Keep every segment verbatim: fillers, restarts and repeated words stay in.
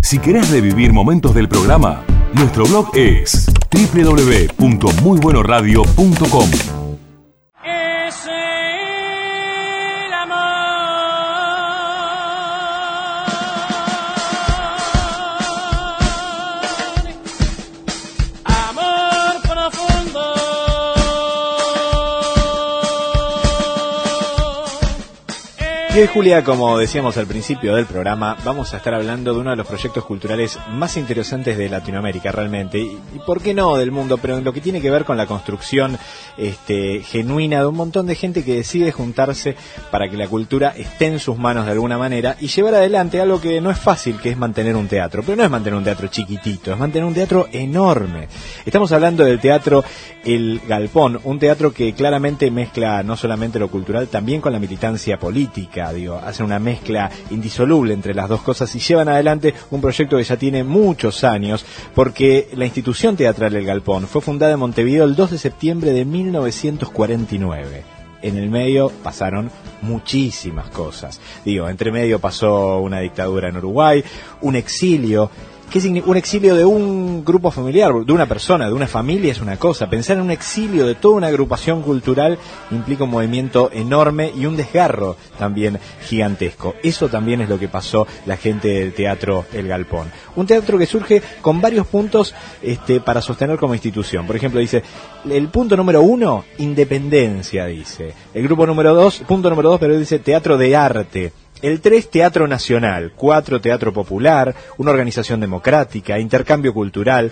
Si querés revivir momentos del programa, nuestro blog es doble u doble u doble u punto muy bueno radio punto com. Y hoy, Julia, como decíamos al principio del programa, vamos a estar hablando de uno de los proyectos culturales más interesantes de Latinoamérica, realmente, y, y por qué no del mundo, pero en lo que tiene que ver con la construcción este, genuina de un montón de gente que decide juntarse para que la cultura esté en sus manos de alguna manera y llevar adelante algo que no es fácil, que es mantener un teatro. Pero no es mantener un teatro chiquitito, es mantener un teatro enorme. Estamos hablando del teatro El Galpón, un teatro que claramente mezcla no solamente lo cultural, también con la militancia política. Digo, hacen una mezcla indisoluble entre las dos cosas y llevan adelante un proyecto que ya tiene muchos años, porque la institución teatral El Galpón fue fundada en Montevideo el dos de septiembre de mil novecientos cuarenta y nueve. En el medio pasaron muchísimas cosas. Digo, entre medio pasó una dictadura en Uruguay, un exilio. ¿Qué significa? Un exilio de un grupo familiar, de una persona, de una familia es una cosa. Pensar en un exilio de toda una agrupación cultural implica un movimiento enorme y un desgarro también gigantesco. Eso también es lo que pasó la gente del teatro El Galpón. Un teatro que surge con varios puntos este, para sostener como institución. Por ejemplo, dice, el punto número uno, independencia, dice. El grupo número dos, punto número dos, pero dice teatro de arte. El tres, Teatro Nacional. cuatro, Teatro Popular, una organización democrática, intercambio cultural.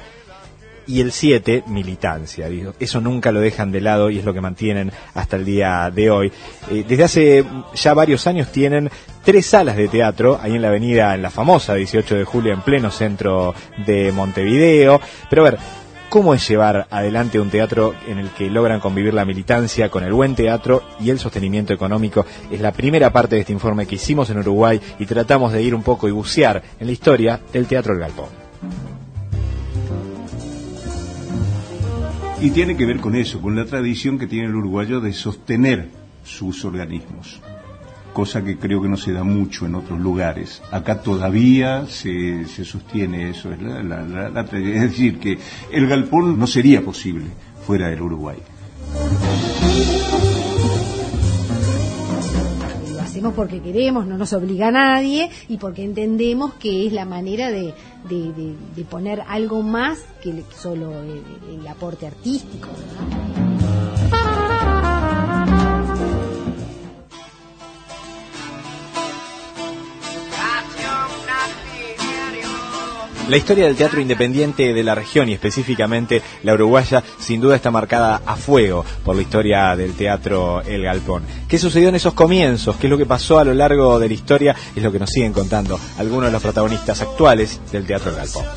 Y el siete, militancia. Eso nunca lo dejan de lado y es lo que mantienen hasta el día de hoy. Eh, desde hace ya varios años tienen tres salas de teatro, ahí en la avenida, en la famosa dieciocho de julio, en pleno centro de Montevideo. Pero a ver, ¿cómo es llevar adelante un teatro en el que logran convivir la militancia con el buen teatro y el sostenimiento económico? Es la primera parte de este informe que hicimos en Uruguay y tratamos de ir un poco y bucear en la historia del Teatro El Galpón. Y tiene que ver con eso, con la tradición que tiene el uruguayo de sostener sus organismos, cosa que creo que no se da mucho en otros lugares. Acá todavía se, se sostiene eso, es, la, la, la, la, es decir, que el Galpón no sería posible fuera del Uruguay. Lo hacemos porque queremos, no nos obliga a nadie y porque entendemos que es la manera de, de, de, de poner algo más que solo el, el aporte artístico, ¿no? La historia del teatro independiente de la región y específicamente la uruguaya sin duda está marcada a fuego por la historia del teatro El Galpón. ¿Qué sucedió en esos comienzos? ¿Qué es lo que pasó a lo largo de la historia? Es lo que nos siguen contando algunos de los protagonistas actuales del teatro El Galpón.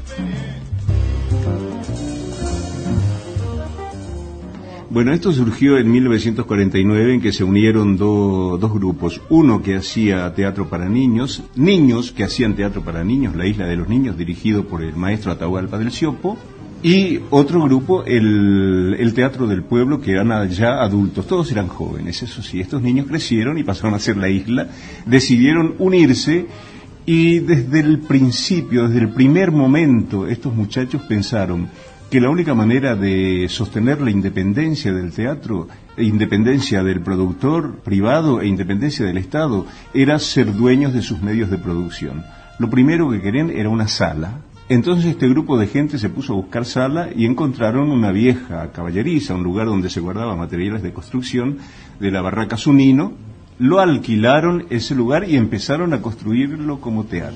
Bueno, esto surgió en mil novecientos cuarenta y nueve, en que se unieron do, dos grupos. Uno que hacía teatro para niños, niños que hacían teatro para niños, La Isla de los Niños, dirigido por el maestro Atahualpa del Siopo, y otro grupo, el, el Teatro del Pueblo, que eran ya adultos, todos eran jóvenes, eso sí. Estos niños crecieron y pasaron a ser La Isla, decidieron unirse y desde el principio, desde el primer momento, estos muchachos pensaron que la única manera de sostener la independencia del teatro, independencia del productor privado e independencia del Estado, era ser dueños de sus medios de producción. Lo primero que querían era una sala. Entonces este grupo de gente se puso a buscar sala y encontraron una vieja caballeriza, un lugar donde se guardaban materiales de construcción de la Barraca Zunino. Lo alquilaron ese lugar y empezaron a construirlo como teatro.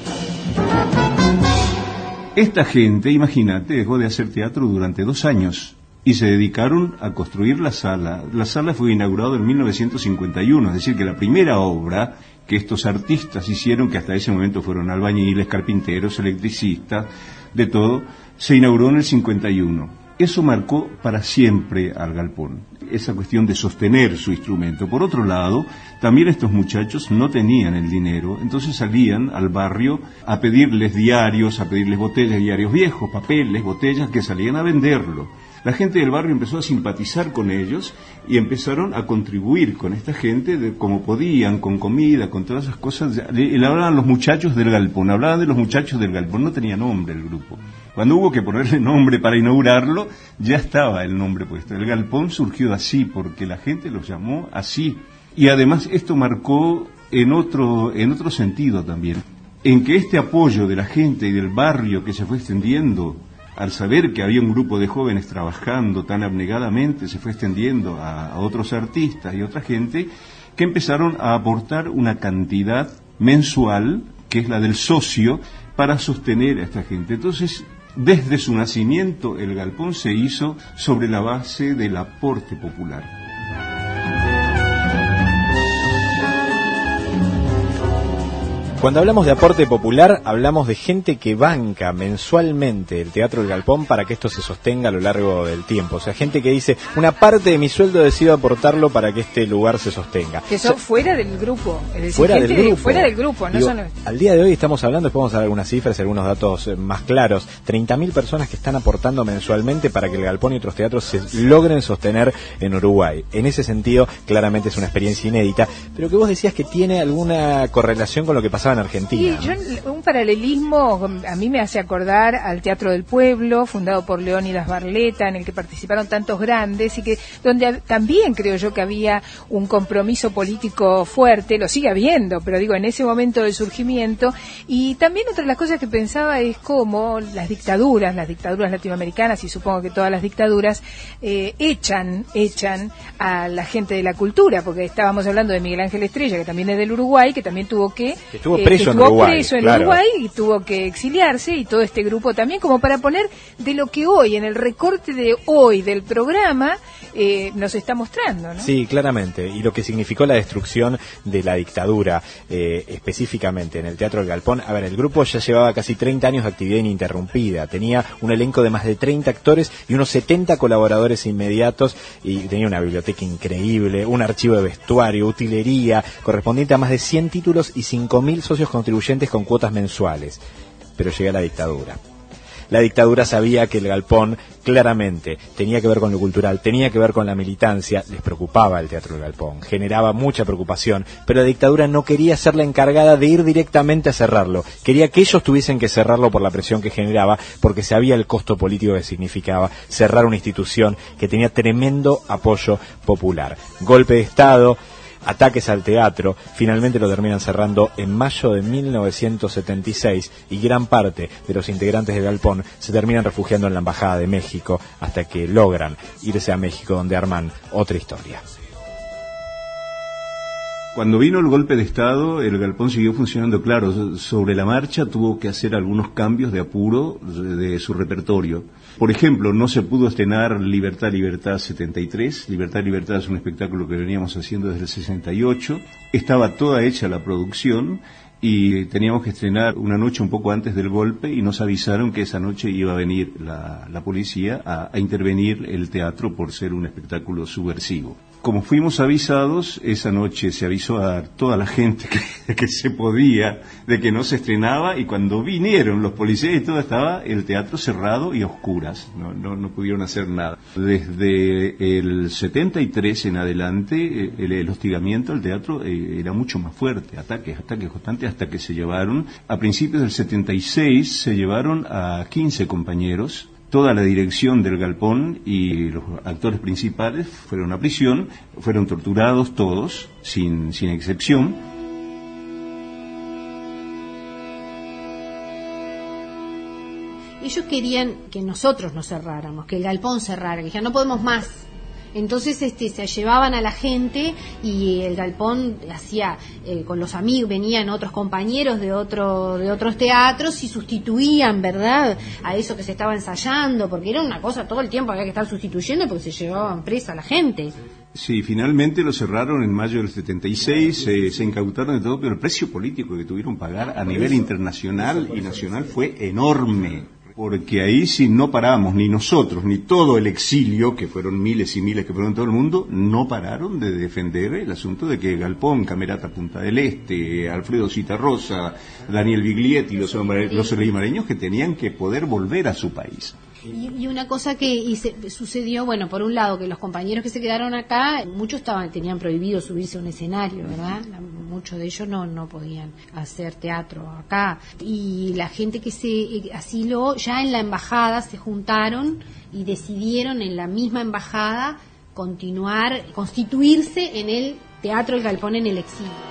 Esta gente, imagínate, dejó de hacer teatro durante dos años y se dedicaron a construir la sala. La sala fue inaugurada en mil novecientos cincuenta y uno, es decir, que la primera obra que estos artistas hicieron, que hasta ese momento fueron albañiles, carpinteros, electricistas, de todo, se inauguró en el cincuenta y uno. Eso marcó para siempre al Galpón, esa cuestión de sostener su instrumento. Por otro lado, también estos muchachos no tenían el dinero, entonces salían al barrio a pedirles diarios, a pedirles botellas, diarios viejos, papeles, botellas, que salían a venderlo. La gente del barrio empezó a simpatizar con ellos y empezaron a contribuir con esta gente de, como podían, con comida, con todas esas cosas. Le, le hablaban los muchachos del galpón, hablaban de los muchachos del galpón, no tenía nombre el grupo. Cuando hubo que ponerle nombre para inaugurarlo, ya estaba el nombre puesto. El galpón surgió así, porque la gente los llamó así. Y además esto marcó en otro, en otro sentido también, en que este apoyo de la gente y del barrio que se fue extendiendo, al saber que había un grupo de jóvenes trabajando tan abnegadamente, se fue extendiendo a, a otros artistas y otra gente que empezaron a aportar una cantidad mensual, que es la del socio, para sostener a esta gente. Entonces, desde su nacimiento, el galpón se hizo sobre la base del aporte popular. Cuando hablamos de aporte popular, hablamos de gente que banca mensualmente el Teatro del Galpón para que esto se sostenga a lo largo del tiempo. O sea, gente que dice, una parte de mi sueldo decido aportarlo para que este lugar se sostenga. Que son o sea, fuera del grupo. Es decir, fuera, del grupo. fuera del grupo. No Digo, son... Al día de hoy estamos hablando, después vamos a dar algunas cifras y algunos datos más claros, treinta mil personas que están aportando mensualmente para que el Galpón y otros teatros se logren sostener en Uruguay. En ese sentido, claramente es una experiencia inédita, pero que vos decías que tiene alguna correlación con lo que pasaba en Argentina. Sí, yo, un paralelismo a mí me hace acordar al Teatro del Pueblo, fundado por Leónidas Barleta, en el que participaron tantos grandes y que donde también creo yo que había un compromiso político fuerte, lo sigue habiendo, pero digo, en ese momento del surgimiento. Y también otra de las cosas que pensaba es cómo las dictaduras, las dictaduras latinoamericanas y supongo que todas las dictaduras eh, echan, echan a la gente de la cultura, porque estábamos hablando de Miguel Ángel Estrella, que también es del Uruguay, que también tuvo que... que estuvo Eh, preso que en estuvo Uruguay, preso en claro. Uruguay y tuvo que exiliarse, y todo este grupo también, como para poner de lo que hoy, en el recorte de hoy del programa, eh, nos está mostrando, ¿no? Sí, claramente, y lo que significó la destrucción de la dictadura, eh, específicamente en el Teatro del Galpón. A ver, el grupo ya llevaba casi treinta años de actividad ininterrumpida, tenía un elenco de más de treinta actores y unos setenta colaboradores inmediatos, y tenía una biblioteca increíble, un archivo de vestuario, utilería, correspondiente a más de cien títulos y cinco mil socios contribuyentes con cuotas mensuales. Pero llega la dictadura. La dictadura sabía que el Galpón claramente tenía que ver con lo cultural, tenía que ver con la militancia, les preocupaba el Teatro del Galpón, generaba mucha preocupación, pero la dictadura no quería ser la encargada de ir directamente a cerrarlo, quería que ellos tuviesen que cerrarlo por la presión que generaba, porque sabía el costo político que significaba cerrar una institución que tenía tremendo apoyo popular. Golpe de Estado, ataques al teatro, finalmente lo terminan cerrando en mayo de mil novecientos setenta y seis, y gran parte de los integrantes del Galpón se terminan refugiando en la Embajada de México hasta que logran irse a México, donde arman otra historia. Cuando vino el golpe de Estado, el Galpón siguió funcionando, claro, sobre la marcha tuvo que hacer algunos cambios de apuro de, de su repertorio. Por ejemplo, no se pudo estrenar Libertad, Libertad setenta y tres. Libertad, Libertad es un espectáculo que veníamos haciendo desde el sesenta y ocho. Estaba toda hecha la producción y teníamos que estrenar una noche un poco antes del golpe, y nos avisaron que esa noche iba a venir la, la policía a, a intervenir el teatro por ser un espectáculo subversivo. Como fuimos avisados, esa noche se avisó a toda la gente que, que se podía, de que no se estrenaba, y cuando vinieron los policías y todo, estaba el teatro cerrado y a oscuras, no, no, no pudieron hacer nada. Desde el setenta y tres en adelante, el, el hostigamiento al teatro eh, era mucho más fuerte, ataques, ataques constantes, hasta que se llevaron, a principios del setenta y seis, se llevaron a quince compañeros. Toda la dirección del Galpón y los actores principales fueron a prisión, fueron torturados todos, sin, sin excepción. Ellos querían que nosotros nos cerráramos, que el Galpón cerrara, que dijeran, no podemos más. Entonces este se llevaban a la gente, y el Galpón hacía eh, con los amigos, venían otros compañeros de otro de otros teatros y sustituían, ¿verdad?, a eso que se estaba ensayando, porque era una cosa, todo el tiempo había que estar sustituyendo porque se llevaban presa a la gente. Sí, finalmente lo cerraron en mayo del setenta y seis, eh, se incautaron de todo, pero el precio político que tuvieron que pagar a nivel internacional y nacional fue enorme. porque ahí sí no paramos, ni nosotros, ni todo el exilio, que fueron miles y miles que fueron en todo el mundo, no pararon de defender el asunto de que Galpón, Camerata Punta del Este, Alfredo Citarrosa, Daniel Biglietti, los, los limareños que tenían que poder volver a su país. Y, y una cosa que y se, sucedió, bueno, por un lado, que los compañeros que se quedaron acá, muchos estaban tenían prohibido subirse a un escenario, ¿verdad? Muchos de ellos no no podían hacer teatro acá. Y la gente que se asiló, ya en la embajada se juntaron y decidieron en la misma embajada continuar, constituirse en el Teatro El Galpón en el exilio.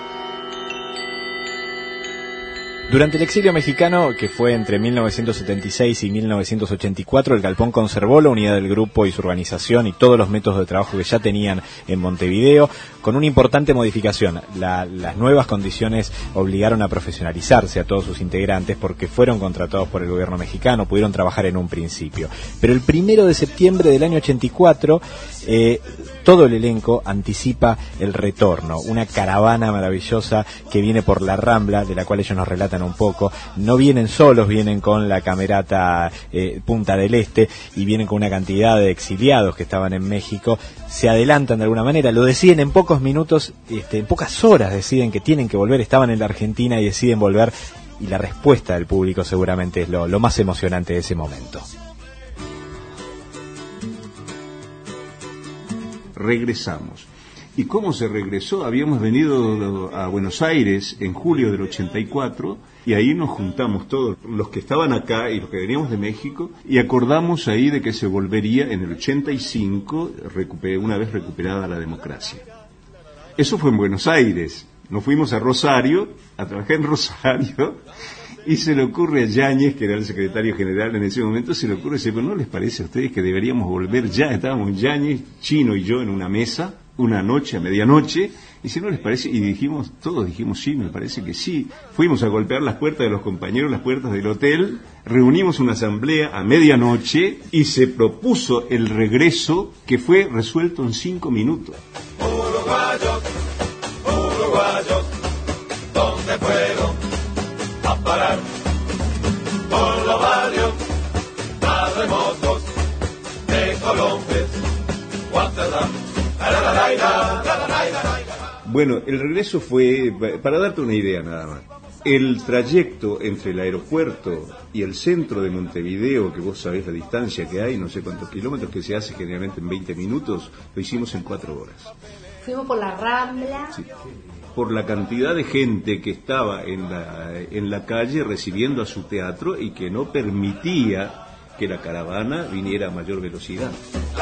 Durante el exilio mexicano, que fue entre mil novecientos setenta y seis y mil novecientos ochenta y cuatro, el Galpón conservó la unidad del grupo y su organización y todos los métodos de trabajo que ya tenían en Montevideo, con una importante modificación. La, las nuevas condiciones obligaron a profesionalizarse a todos sus integrantes porque fueron contratados por el gobierno mexicano, pudieron trabajar en un principio. Pero el primero de septiembre del año ochenta y cuatro, eh, todo el elenco anticipa el retorno, una caravana maravillosa que viene por la Rambla, de la cual ellos nos relatan un poco. No vienen solos, vienen con la Camerata eh, Punta del Este y vienen con una cantidad de exiliados que estaban en México. Se adelantan de alguna manera, lo deciden en pocos minutos, este, en pocas horas deciden que tienen que volver, estaban en la Argentina y deciden volver, y la respuesta del público seguramente es lo, lo más emocionante de ese momento. Regresamos. ¿Y cómo se regresó? Habíamos venido a Buenos Aires en julio del ochenta y cuatro y ahí nos juntamos todos, los que estaban acá y los que veníamos de México, y acordamos ahí de que se volvería en el ochenta y cinco, una vez recuperada la democracia. Eso fue en Buenos Aires. Nos fuimos a Rosario, a trabajar en Rosario, y se le ocurre a Yáñez, que era el secretario general en ese momento, se le ocurre, dice, ¿no les parece a ustedes que deberíamos volver ya? Estábamos Yáñez, Chino y yo en una mesa, una noche, a medianoche, y si no les parece, y dijimos, todos dijimos sí, me parece que sí. Fuimos a golpear las puertas de los compañeros, las puertas del hotel, reunimos una asamblea a medianoche y se propuso el regreso, que fue resuelto en cinco minutos. Uruguayos, uruguayos, ¿dónde fueron a parar? Por los barrios más remotos de Colombia, Guatemala. Bueno, el regreso fue, para darte una idea nada más, el trayecto entre el aeropuerto y el centro de Montevideo, que vos sabés la distancia que hay, no sé cuántos kilómetros, que se hace generalmente en veinte minutos, lo hicimos en cuatro horas. Fuimos por la Rambla. Sí. Por la cantidad de gente que estaba en la, en la calle recibiendo a su teatro y que no permitía que la caravana viniera a mayor velocidad.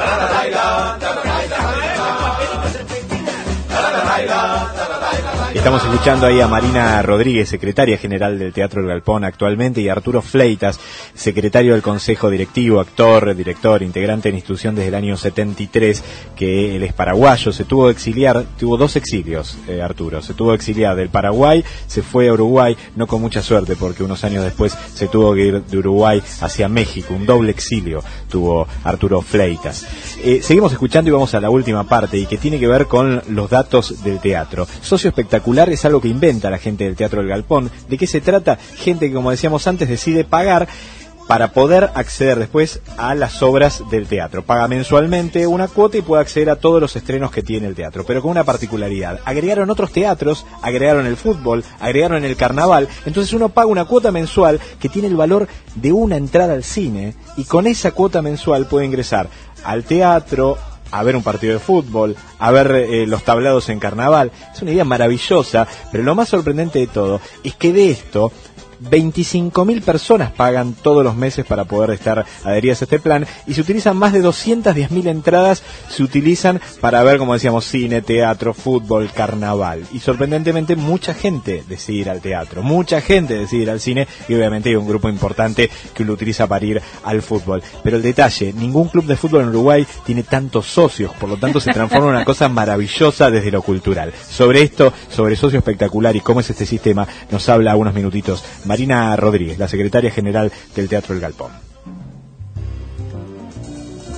Estamos escuchando ahí a Marina Rodríguez, secretaria general del Teatro El Galpón actualmente, y a Arturo Fleitas, secretario del Consejo Directivo, actor, director, integrante de la institución desde el año setenta y tres, que él es paraguayo, se tuvo que exiliar, tuvo dos exilios, eh, Arturo, se tuvo que exiliar del Paraguay, se fue a Uruguay, no con mucha suerte, porque unos años después se tuvo que ir de Uruguay hacia México, un doble exilio tuvo Arturo Fleitas. Eh, seguimos escuchando y vamos a la última parte, y que tiene que ver con los datos del teatro. Socio espectacular es algo que inventa la gente del Teatro del Galpón. ¿De qué se trata? Gente que, como decíamos antes, decide pagar para poder acceder después a las obras del teatro. Paga mensualmente una cuota y puede acceder a todos los estrenos que tiene el teatro, pero con una particularidad. Agregaron otros teatros, agregaron el fútbol, agregaron el carnaval, entonces uno paga una cuota mensual que tiene el valor de una entrada al cine, y con esa cuota mensual puede ingresar al teatro, a ver un partido de fútbol, a ver eh, los tablados en carnaval. Es una idea maravillosa, pero lo más sorprendente de todo es que de esto veinticinco mil personas pagan todos los meses para poder estar adheridas a este plan, y se utilizan más de doscientas diez mil entradas, se utilizan para ver, como decíamos, cine, teatro, fútbol, carnaval, y sorprendentemente mucha gente decide ir al teatro, mucha gente decide ir al cine, y obviamente hay un grupo importante que lo utiliza para ir al fútbol. Pero el detalle, ningún club de fútbol en Uruguay tiene tantos socios, por lo tanto se transforma en una cosa maravillosa desde lo cultural. Sobre esto, sobre Socio Espectacular y cómo es este sistema, nos habla unos minutitos Marina Rodríguez, la secretaria general del Teatro El Galpón.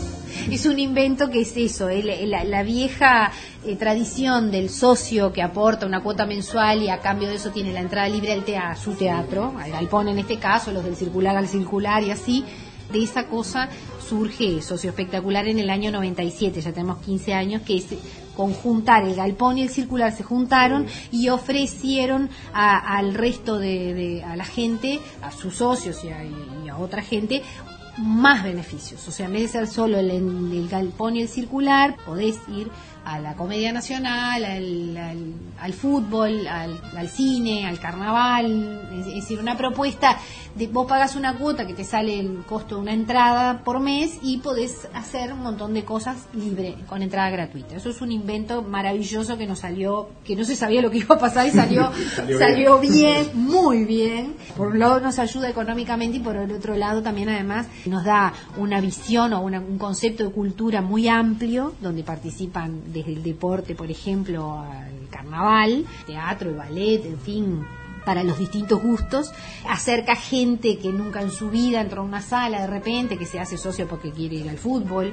es un invento que es eso, eh, la, la vieja eh, tradición del socio que aporta una cuota mensual y a cambio de eso tiene la entrada libre al teatro, a su teatro, al galpón en este caso, los del circular al circular y así. De esa cosa surge Socio Espectacular en el año noventa y siete, ya tenemos quince años, que es conjuntar el galpón y el circular, se juntaron y ofrecieron a, al resto de, de, a la gente, a sus socios y a, y a otra gente, más beneficios. O sea, en vez de ser solo el, el galpón y el circular, podés ir a la Comedia Nacional, al, al, al fútbol, al, al cine, al carnaval, es, es decir, una propuesta de vos pagás una cuota que te sale el costo de una entrada por mes y podés hacer un montón de cosas libre, con entrada gratuita. Eso es un invento maravilloso que nos salió, que no se sabía lo que iba a pasar y salió, salió, salió bien. bien, muy bien. Por un lado nos ayuda económicamente y por el otro lado también además nos da una visión o una, un concepto de cultura muy amplio, donde participan desde el deporte, por ejemplo, al carnaval, teatro, el ballet, en fin, para los distintos gustos. Acerca gente que nunca en su vida entró a una sala de repente, que se hace socio porque quiere ir al fútbol.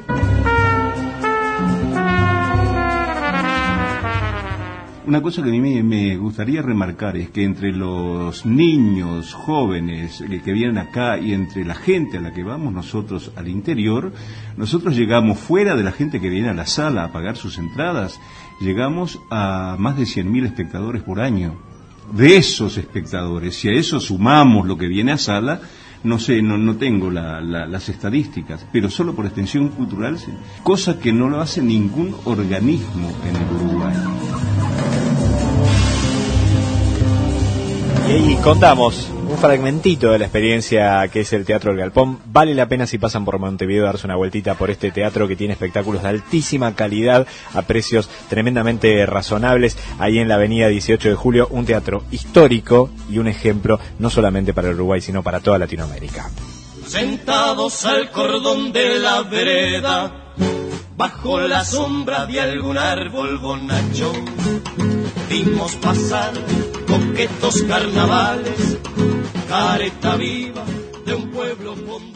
Una cosa que a mí me, me gustaría remarcar es que entre los niños, jóvenes eh, que vienen acá y entre la gente a la que vamos nosotros al interior, nosotros llegamos fuera de la gente que viene a la sala a pagar sus entradas, llegamos a más de cien mil espectadores por año. De esos espectadores, si a eso sumamos lo que viene a sala, no sé, no, no tengo la, la, las estadísticas, pero solo por extensión cultural, cosa que no lo hace ningún organismo en el Uruguay. Y ahí contamos un fragmentito de la experiencia que es el Teatro del Galpón. Vale la pena, si pasan por Montevideo, darse una vueltita por este teatro que tiene espectáculos de altísima calidad a precios tremendamente razonables. Ahí en la avenida dieciocho de julio, un teatro histórico y un ejemplo no solamente para el Uruguay, sino para toda Latinoamérica. Sentados al cordón de la vereda, bajo la sombra de algún árbol bonachón, vimos pasar coquetos carnavales, careta viva de un pueblo